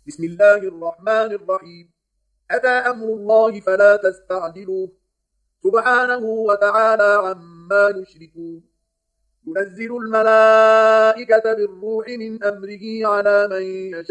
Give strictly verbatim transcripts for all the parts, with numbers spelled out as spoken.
بسم الله الرحمن الرحيم. أتى أمر الله فلا تستعجلوه سبحانه وتعالى عما يشركون. ينزل الملائكة بالروح من أمره على من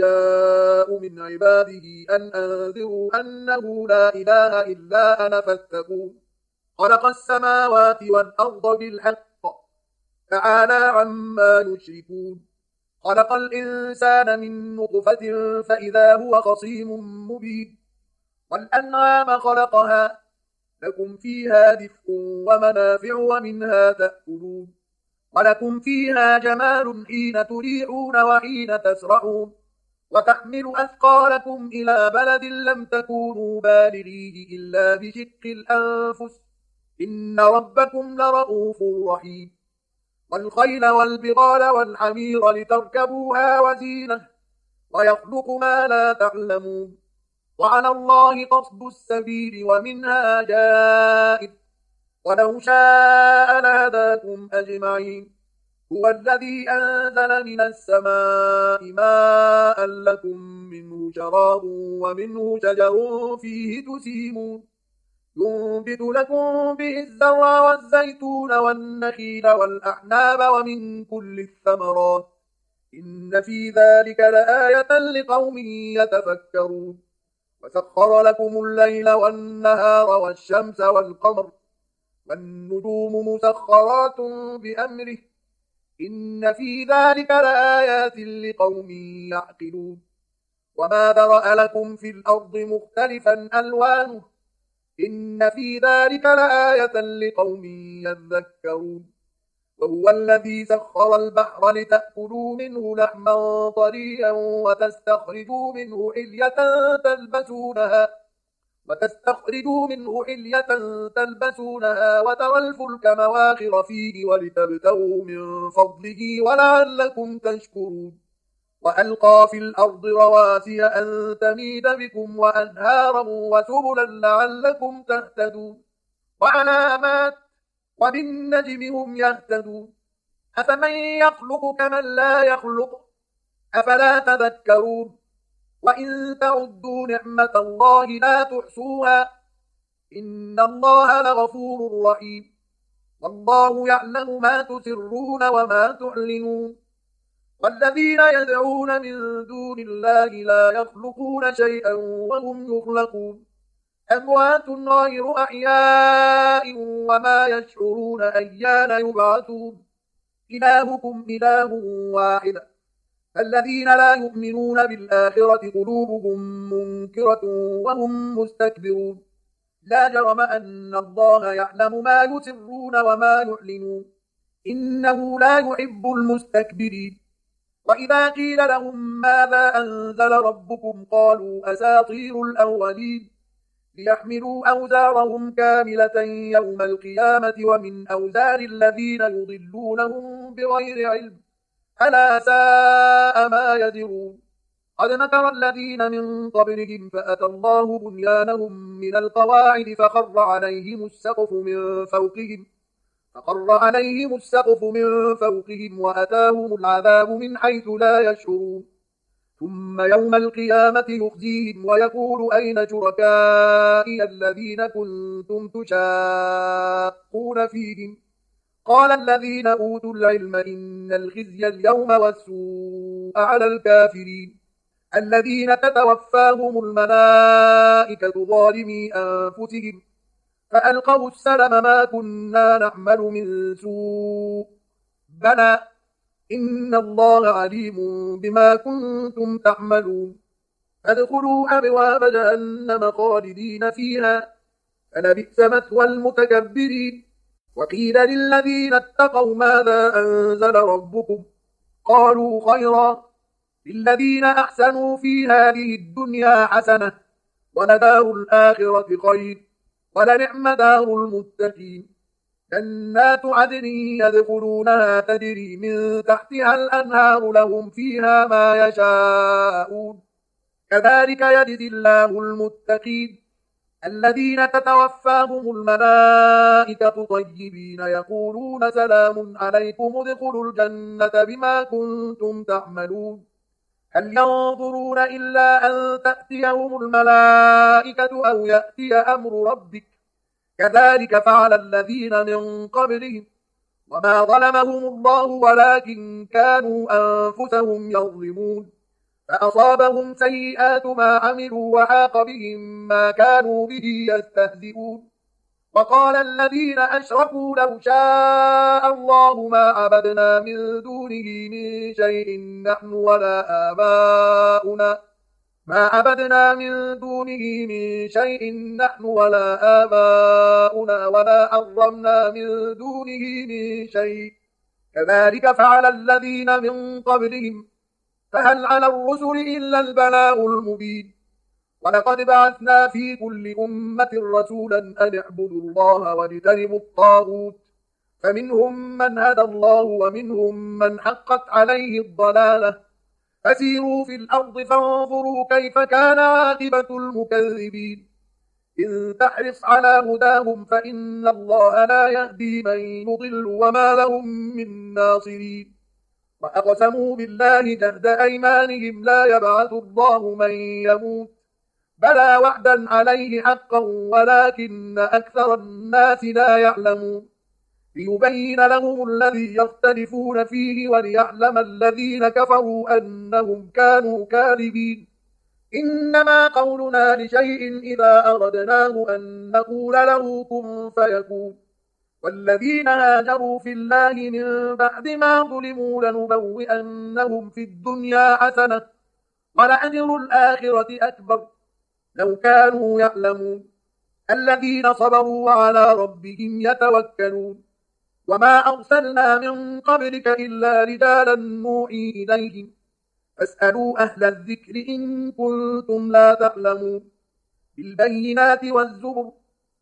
يشاء من عباده أن أنذروا أنه لا إله إلا أنا فاتقون. خلق السماوات والأرض بالحق تعالى عما يشركون. خلق الإنسان من نطفة فإذا هو خصيم مبين. والأنعام خلقها لكم فيها دفء ومنافع ومنها تأكلون. ولكم فيها جمال حين تريحون وحين تسرحون. وتحمل أثقالكم إلى بلد لم تكونوا بالغيه إلا بشق الأنفس إن ربكم لرؤوف رحيم. والخيل والبغال والحمير لتركبوها وزينة ويخلق ما لا تعلمون. وعلى الله قصد السبيل ومنها جائر ولو شاء لهداكم أجمعين. هو الذي أنزل من السماء ماء لكم منه شراب ومنه شجر فيه تسيمون. ينبت لكم به الزرع والزيتون والنخيل والأعناب ومن كل الثمرات إن في ذلك لآية لقوم يتفكرون. وسخر لكم الليل والنهار والشمس والقمر والنجوم مسخرات بأمره إن في ذلك لآيات لقوم يعقلون. وما ذرأ لكم في الأرض مختلفا ألوانه إن في ذلك لآية لقوم يذكرون. وهو الذي سخر البحر لتأكلوا منه لحما طريا وتستخرجوا منه حلية تلبسونها وتستخرجوا منه حلية تلبسونها وترى الفلك مواخر فيه ولتبتغوا من فضله ولعلكم تشكرون. وألقى في الأرض رواسي أن تميد بكم وأنهارا وسبلا لعلكم تهتدون. وعلامات وبالنجم هم يهتدون. أفمن يخلق كمن لا يخلق أفلا تذكرون. وإن تعدوا نعمة الله لا تحصوها إن الله لغفور رحيم. والله يعلم ما تسرون وما تعلنون. والذين يدعون من دون الله لا يخلقون شيئا وهم يخلقون. أموات غير أحياء وما يشعرون أيان يبعثون. إلهكم إله واحد. الذين لا يؤمنون بالآخرة قلوبهم منكرة وهم مستكبرون. لا جرم أن الله يعلم ما يسرون وما يعلنون إنه لا يحب المستكبرين. وإذا قيل لهم ماذا أنزل ربكم قالوا أساطير الأولين ليحملوا أوزارهم كاملة يوم القيامة ومن أوزار الذين يضلونهم بغير علم ألا ساء ما يزرون. قد مكر الذين من قبلهم فأتى الله بنيانهم من القواعد فخر عليهم السقف من فوقهم فخر عليهم السقف من فوقهم وأتاهم العذاب من حيث لا يشعرون. ثم يوم القيامة يخزيهم ويقول أين شركائي الذين كنتم تشاقون فيهم قال الذين أوتوا العلم إن الخزي اليوم والسوء على الكافرين الذين تتوفاهم الملائكة ظالمي أنفسهم فألقوا السلم ما كنا نعمل من سوء بلى إن الله عليم بما كنتم تعملون. فادخلوا أبواب جهنم خالدين فيها فلبئس مثوى المتكبرين. وقيل للذين اتقوا ماذا أنزل ربكم قالوا خيرا للذين أحسنوا في هذه الدنيا حسنة ولدار الآخرة خير ولنعم دار المتقين. جنات عدن يدخلونها تجري من تحتها الأنهار لهم فيها ما يشاءون كذلك يجزي الله المتقين الذين تتوفاهم الملائكة طيبين يقولون سلام عليكم ادخلوا الجنة بما كنتم تعملون هل ينظرون إلا أن تأتيهم الملائكة أو يأتي أمر ربك كذلك فعل الذين من قبلهم وما ظلمهم الله ولكن كانوا أنفسهم يظلمون فأصابهم سيئات ما عملوا وحاق بهم ما كانوا به يستهزئون وقال الذين أشركوا لو شاء الله ما عبدنا من دونه من شيء نحن ولا آباؤنا ما عبدنا من دونه من شيء نحن ولا آباؤنا ولا حرمنا من دونه من شيء كذلك فعل الذين من قبلهم فهل على الرسل إلا البلاغ المبين ولقد بعثنا في كل أمة رسولا أن اعبدوا الله واجتنبوا الطاغوت فمنهم من هدى الله ومنهم من حقت عليه الضلالة فسيروا في الأرض فانظروا كيف كان عاقبة المكذبين إن تحرص على هداهم فإن الله لا يهدي من يضل وما لهم من ناصرين وأقسموا بالله جهد أيمانهم لا يبعث الله من يموت بلى وعدا عليه حقا ولكن أكثر الناس لا يعلمون ليبين لهم الذي يختلفون فيه وليعلم الذين كفروا أنهم كانوا كاذبين إنما قولنا لشيء إذا أردناه أن نقول له كن فيكون والذين هاجروا في الله من بعد ما ظلموا لنبوئنهم في الدنيا حسنة ولأجر الآخرة أكبر لو كانوا يعلمون الذين صبروا وعلى ربهم يتوكلون وما أرسلنا من قبلك إلا رجالا نوحي إليهم فاسألوا أهل الذكر إن كنتم لا تعلمون بالبينات والزبر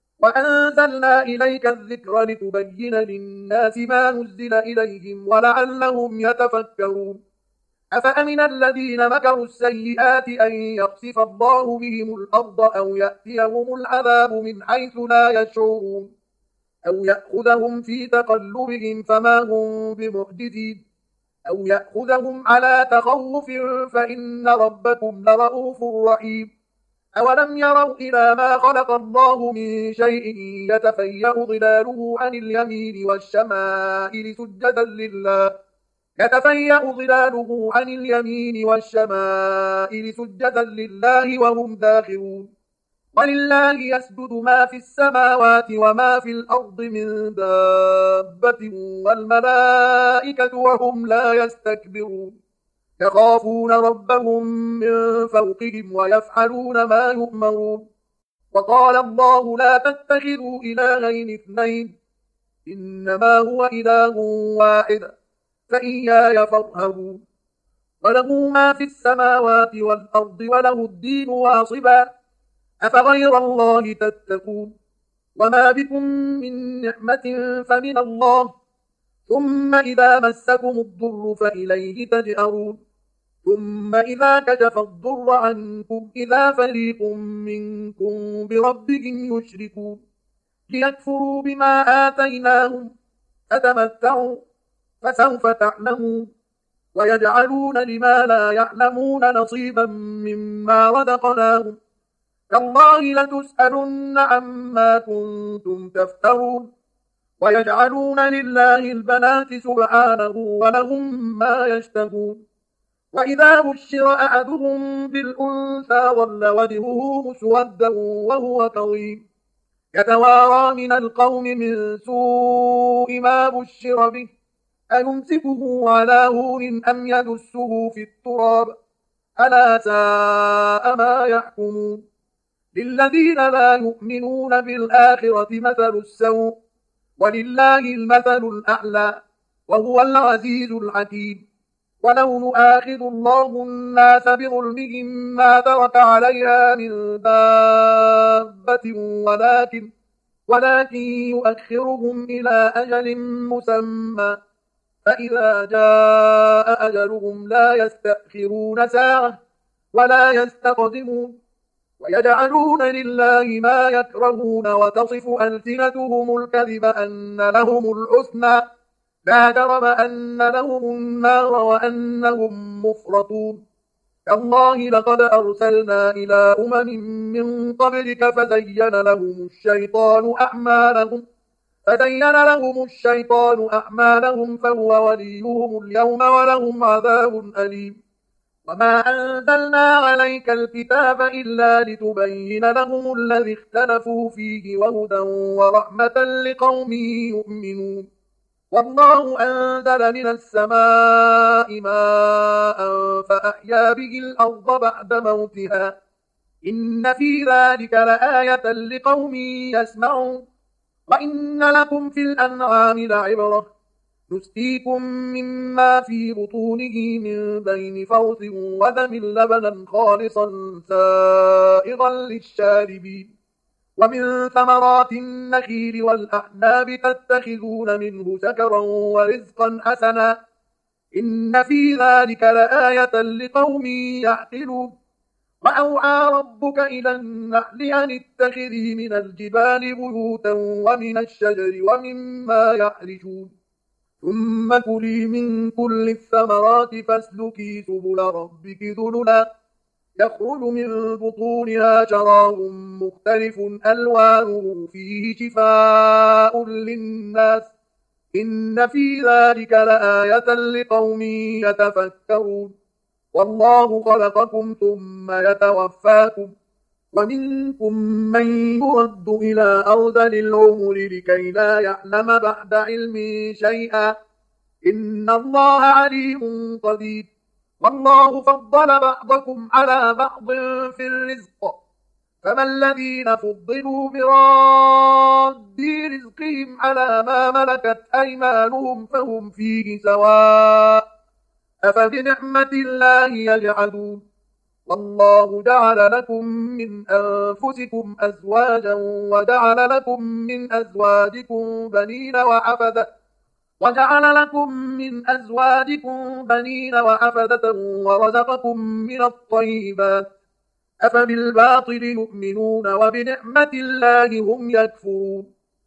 وأنزلنا إليك الذكر لتبين للناس ما نزل إليهم ولعلهم يتفكرون أفأمن الذين مكروا السيئات أن يخسف الله بهم الأرض أو يأتيهم العذاب من حيث لا يشعرون أو يأخذهم في تقلبهم فما هم بمعجزين أو يأخذهم على تخوف فإن ربكم لرؤوف رحيم أولم يروا إلى ما خلق الله من شيء يتفيأ ظلاله عن اليمين والشمائل سجدا لله يتفيأ ظلاله عن اليمين والشمائل سجدا لله وهم داخرون ولله يسجد ما في السماوات وما في الأرض من دابة والملائكة وهم لا يستكبرون يخافون ربهم من فوقهم ويفعلون ما يؤمرون وقال الله لا تتخذوا إلهين اثنين إنما هو إله واحد فإياي فارهبون وله ما في السماوات والأرض وله الدين واصبا أفغير الله تتقون وما بكم من نعمة فمن الله ثم إذا مسكم الضر فإليه تجأرون ثم إذا كشف الضر عنكم إذا فريق منكم بربهم يشركون ليكفروا بما آتيناهم فتمتعوا فسوف تعلمون ويجعلون لما لا يعلمون نصيبا مما رزقناهم تالله لتسألن عما كنتم تفترون ويجعلون لله البنات سبحانه ولهم ما يشتهون وإذا بشر أحدهم بالأنثى ظل وجهه مسودا وهو كظيم يتوارى من القوم من سوء ما بشر به أيمسكه على هون أم يدسه في التراب ألا ساء ما يحكمون للذين لا يؤمنون بالآخرة مثل السوء ولله المثل الأعلى وهو العزيز الحكيم ولو نؤاخذ الله الناس بظلمهم ما ترك عليها من دابة ولكن ولكن يؤخرهم إلى أجل مسمى فإذا جاء أجلهم لا يستأخرون ساعة ولا يستقدمون ويجعلون لله ما يكرهون وتصف ألسنتهم الكذب أن لهم الحسنى لا جرم أن لهم النار وأنهم مفرطون تالله لقد أرسلنا إلى أمم من قبلك فزين لهم الشيطان أعمالهم فزين لهم الشيطان أعمالهم فهو وليهم اليوم ولهم عذاب أليم وما أنزلنا عليك الكتاب إلا لتبين لهم الذي اختلفوا فيه وهدى ورحمة لقوم يؤمنون والله أنزل من السماء ماء فأحيا به الأرض بعد موتها إن في ذلك لآية لقوم يسمعون وإن لكم في الأنعام لعبرة نسقيكم مما في بطونه من بين فرث ودم لبنا خالصا سائغا للشاربين ومن ثمرات النخيل والأعناب تتخذون منه سكرا ورزقا حسنا إن في ذلك لآية لقوم يعقلون وأوحى ربك إلى النحل أن اتخذي من الجبال بيوتا ومن الشجر ومما يعرشون ثم كلي من كل الثمرات فاسلكي سبل ربك ذللا يخرج من بطونها شراب مختلف ألوانه فيه شفاء للناس إن في ذلك لآية لقوم يتفكرون والله خلقكم ثم يتوفاكم ومنكم من يرد إلى أرذل العمر لكي لا يعلم بعد علم شيئا إن الله عليم قدير والله فضل بعضكم على بعض في الرزق فما الذين فضلوا براد رزقهم على ما ملكت أيمانهم فهم فيه سواء أفبنعمة الله يجحدون والله جعل لكم من أنفسكم أزواجا وجعل لكم من أزواجكم بنين وحفدة وجعل لكم من أزواجكم بنين وحفدة ورزقكم من الطيبات أفبالباطل يؤمنون وبنعمة الله هم يكفرون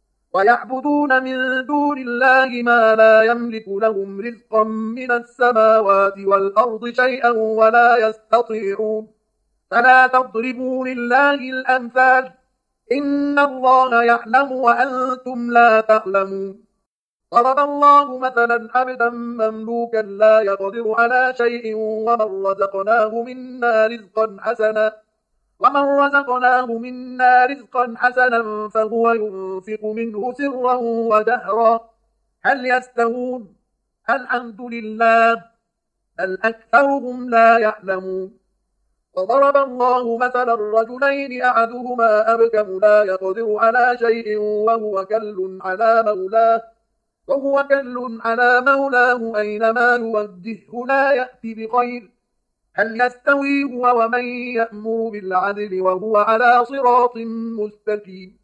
ويعبدون من دون الله ما لا يملك لهم رزقا من السماوات والأرض شيئا ولا يستطيعون فلا تضربوا لله الأمثال إن الله يعلم وأنتم لا تعلمون ضرب الله مثلا عبدا مملوكا لا يقدر على شيء ومن رزقناه منا رزقا حسنا ومن رزقناه منا رزقا حسنا فهو ينفق منه سرا وجهرا هل يستوون الحمد لله بل أكثرهم لا يعلمون وضرب الله مثلا رجلين أحدهما أبكم لا يقدر على شيء وهو كل على مولاه وهو كل على مولاه أينما يوجهه لا يأتي بخير هل يستوي هو ومن يأمر بالعدل وهو على صراط مستقيم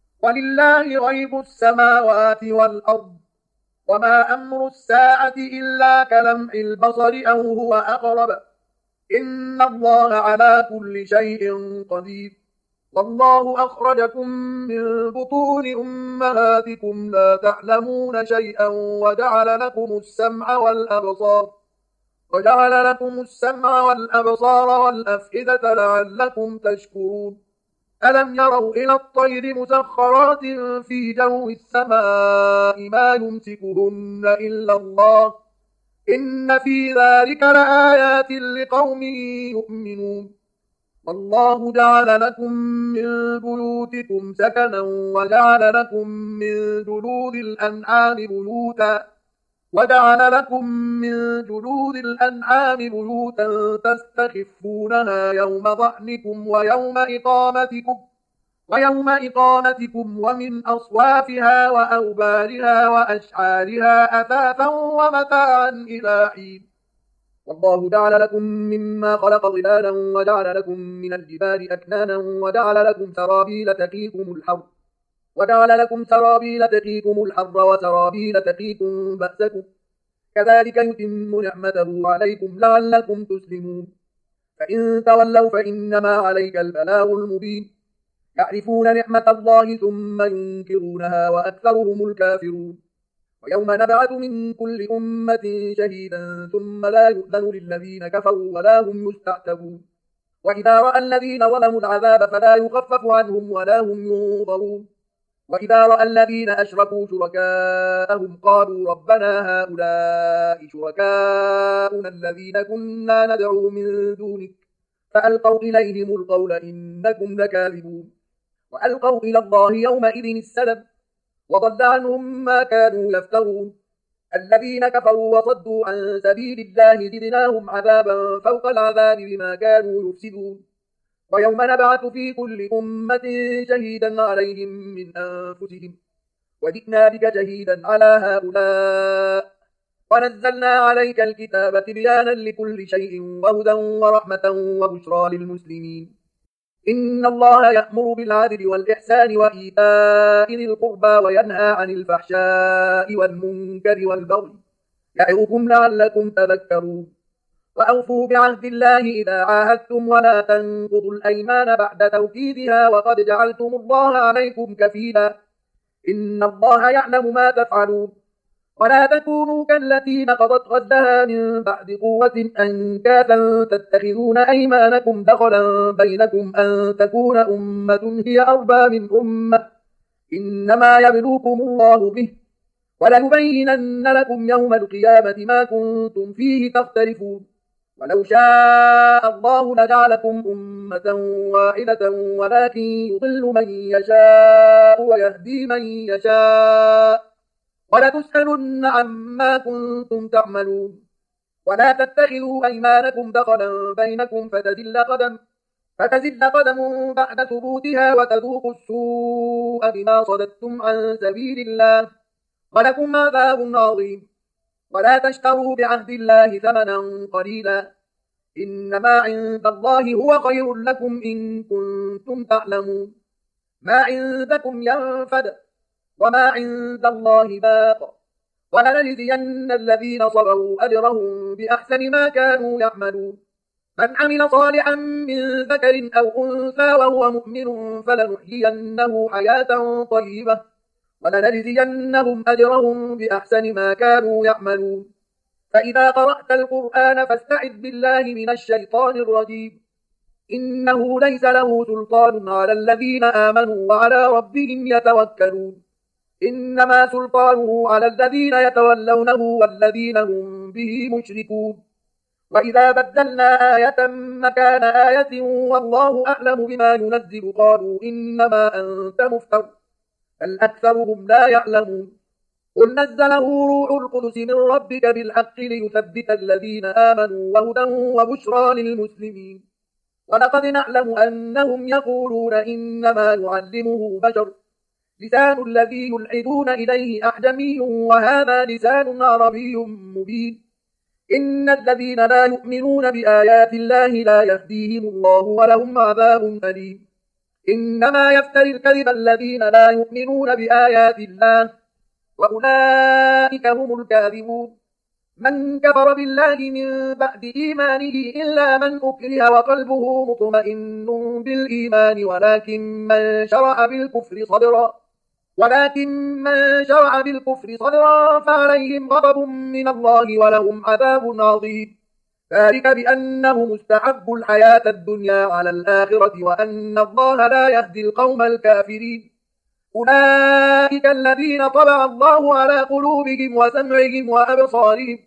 ولله غيب السماوات والأرض وما أمر الساعة إلا كلمح البصر أو هو أقرب إن الله على كل شيء قدير والله أخرجكم من بطون أمهاتكم لا تعلمون شيئا وجعل لكم السمع والأبصار وجعل لكم السمع والأبصار والأفئدة لعلكم تشكرون ألم يروا إلى الطير مسخرات في جو السماء ما يمسكهن إلا الله إن في ذلك لآيات لقوم يؤمنون والله جعل لكم من بيوتكم سكنا وجعل لكم من جلود الأنعام بيوتا وجعل لكم من جلود الأنعام بيوتا تستخفونها يوم ضعنكم ويوم إقامتكم ويوم إقامتكم ومن أصوافها وأوبارها وأشعارها أثاثا ومتاعا إلى حين والله جعل لكم مما خلق ظلالا وجعل لكم من الجبال أكنانا وجعل لكم سرابيل تقيكم الحر وجعل لكم سرابيل تقيكم الحر وسرابيل تقيكم بأسكم كذلك يتم نعمته عليكم لعلكم تسلمون فإن تولوا فإنما عليك البلاغ المبين يعرفون نعمة الله ثم ينكرونها وأكثرهم الكافرون ويوم نبعث من كل أمة شهيدا ثم لا يؤذن للذين كفروا ولا هم يستعتبون وإذا رأى الذين ظلموا العذاب فلا يخفف عنهم ولا هم ينظرون وإذا رأى الذين أشركوا شركاءهم قالوا ربنا هؤلاء شركاؤنا الذين كنا ندعو من دونك فألقوا إليهم القول إنكم لكاذبون وألقوا إلى الله يومئذ السلم وضل عنهم ما كانوا يفترون الذين كفروا وصدوا عن سبيل الله زدناهم عذابا فوق العذاب بما كانوا يفسدون ويوم نبعث في كل أمة شهيدا عليهم من أنفسهم وجئنا بك شهيدا على هؤلاء ونزلنا عليك الكتاب تبيانا لكل شيء وهدى ورحمة وبشرى للمسلمين إن الله يأمر بالعدل والإحسان وإيتاء ذي القربى وينهى عن الفحشاء والمنكر والبغي يعظكم لعلكم تذكرون وأوفوا بعهد الله إذا عاهدتم ولا تنقضوا الأيمان بعد توكيدها وقد جعلتم الله عليكم كفيلا إن الله يعلم ما تفعلون ولا تكونوا كالتي نقضت غزلها من بعد قوة أنكاثا تتخذون أيمانكم دخلا بينكم أن تكون أمة هي أربى من أمة إنما يبلوكم الله به وليبينن لكم يوم القيامة ما كنتم فيه تختلفون ولو شاء الله لجعلكم أمة واحدة ولكن يضل من يشاء ويهدي من يشاء ولتسألن عما كنتم تعملون ولا تتخذوا أيمانكم دخلا بينكم فتزل قدم فتزل قدم بعد ثبوتها وتذوقوا السوء بما صددتم عن سبيل الله ولكم عذاب عظيم ولا تشتروا بعهد الله ثمنا قليلا إنما عند الله هو خير لكم إن كنتم تعلمون ما عندكم ينفد وما عند الله باق ولنجزين الذين صبروا أجرهم بأحسن ما كانوا يعملون من عمل صالحا من ذكر أو أنثى وهو مؤمن فلنحيينه حياة طيبة ولنجزينهم أجرهم بأحسن ما كانوا يعملون فإذا قرأت القرآن فاستعذ بالله من الشيطان الرجيم إنه ليس له سلطان على الذين آمنوا وعلى ربهم يتوكلون إنما سلطانه على الذين يتولونه والذين هم به مشركون وإذا بدلنا آية مكان آية والله أعلم بما ينزل قالوا إنما أنت مفتر بل أكثرهم لا يعلمون قل نزله روح القدس من ربك بالحق ليثبت الذين آمنوا وهدى وبشرى للمسلمين ولقد نعلم أنهم يقولون إنما يعلمه بشر لسان الذي يلحدون إليه أعجمي وهذا لسان عربي مبين إن الذين لا يؤمنون بآيات الله لا يهديهم الله ولهم عذاب أليم إنما يفتري الكذب الذين لا يؤمنون بآيات الله وأولئك هم الكاذبون من كفر بالله من بعد إيمانه إلا من أكره وقلبه مطمئن بالإيمان ولكن من شرع بالكفر صدرا ولكن من شرع بالكفر صدرا فعليهم غضب من الله ولهم عذاب عظيم ذلك بأنهم استحبوا الحياة الدنيا على الآخرة وأن الله لا يهدي القوم الكافرين أولئك الذين طبع الله على قلوبهم وسمعهم وأبصارهم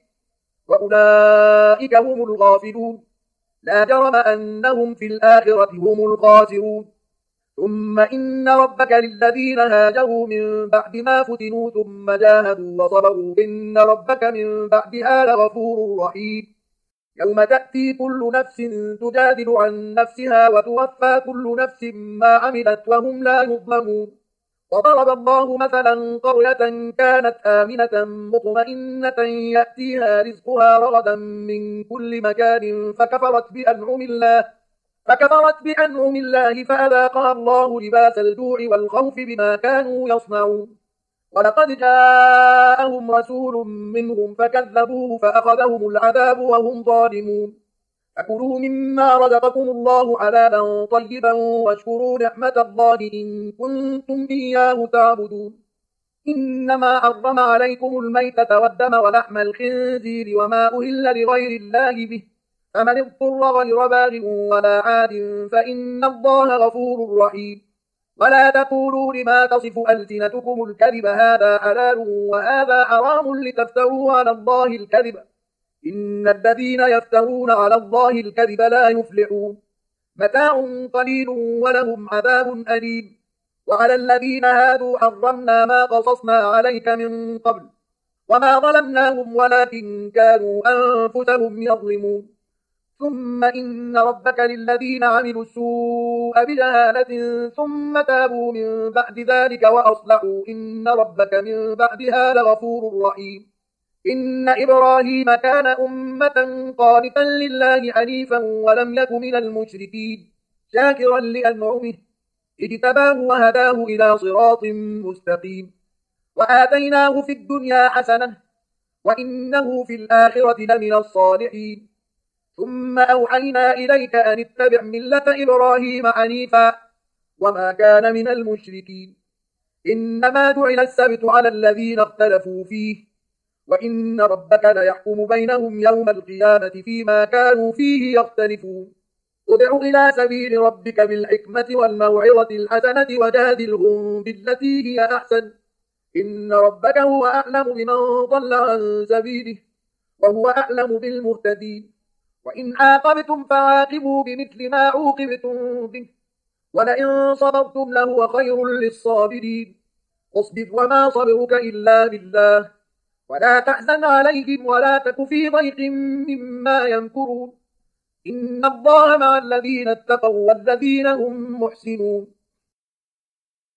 وأولئك هم الغافلون لا جرم أنهم في الآخرة هم الخاسرون ثم إن ربك للذين هاجروا من بعد ما فتنوا ثم جاهدوا وصبروا إن ربك من بعدها لغفور رحيم يوم تأتي كل نفس تجادل عن نفسها وتوفى كل نفس ما عملت وهم لا يظلمون وضرب الله مثلا قرية كانت آمنة مطمئنة يأتيها رزقها رغدا من كل مكان فكفرت بأنعم الله فكفرت بأنعم الله فأذاقها الله لباس الجوع والخوف بما كانوا يصنعون ولقد جاءهم رسول منهم فكذبوه فأخذهم العذاب وهم ظالمون فكلوا مما رزقكم الله حلالا طيبا واشكروا نعمة الله إن كنتم إياه تعبدون إنما حرم عليكم الميتة والدم ولحم الخنزير وما أهل لغير الله به، فمن اضطر غير باغ ولا عاد فإن الله غفور رحيم. ولا تقولوا لما تصف ألسنتكم الكذب هذا حلال وهذا حرام لتفتروا على الله الكذب، إن الذين يفترون على الله الكذب لا يفلحون. متاع قليل ولهم عذاب أليم. وعلى الذين هادوا حرمنا ما قصصنا عليك من قبل وما ظلمناهم ولكن كانوا أنفسهم يظلمون. ثم إن ربك للذين عملوا السوء بجهالة ثم تابوا من بعد ذلك وأصلحوا إن ربك من بعدها لغفور رحيم. إن إبراهيم كان أمة قانتا لله حنيفا ولم يك من المشركين شاكرا لأنعمه اجتباه وهداه إلى صراط مستقيم. وآتيناه في الدنيا حسنة وإنه في الآخرة لمن الصالحين. ثم أوحينا إليك أن اتبع ملة إبراهيم حنيفا وما كان من المشركين. إنما جعل السبت على الذين اختلفوا فيه وإن ربك ليحكم بينهم يوم القيامة فيما كانوا فيه يختلفون. ادع إلى سبيل ربك بالحكمة والموعظة الحسنة وجادلهم بالتي هي أحسن، إن ربك هو أعلم بمن ضل عن سبيله وهو أعلم بالمهتدين. وإن عاقبتم فعاقبوا بمثل ما عوقبتم به ولئن صبرتم لهو خير للصابرين. واصبر وما صبرك إلا بالله ولا تحزن عليهم ولا تك في ضيق مما يمكرون. إن الله مع الذين اتقوا والذين هم محسنون.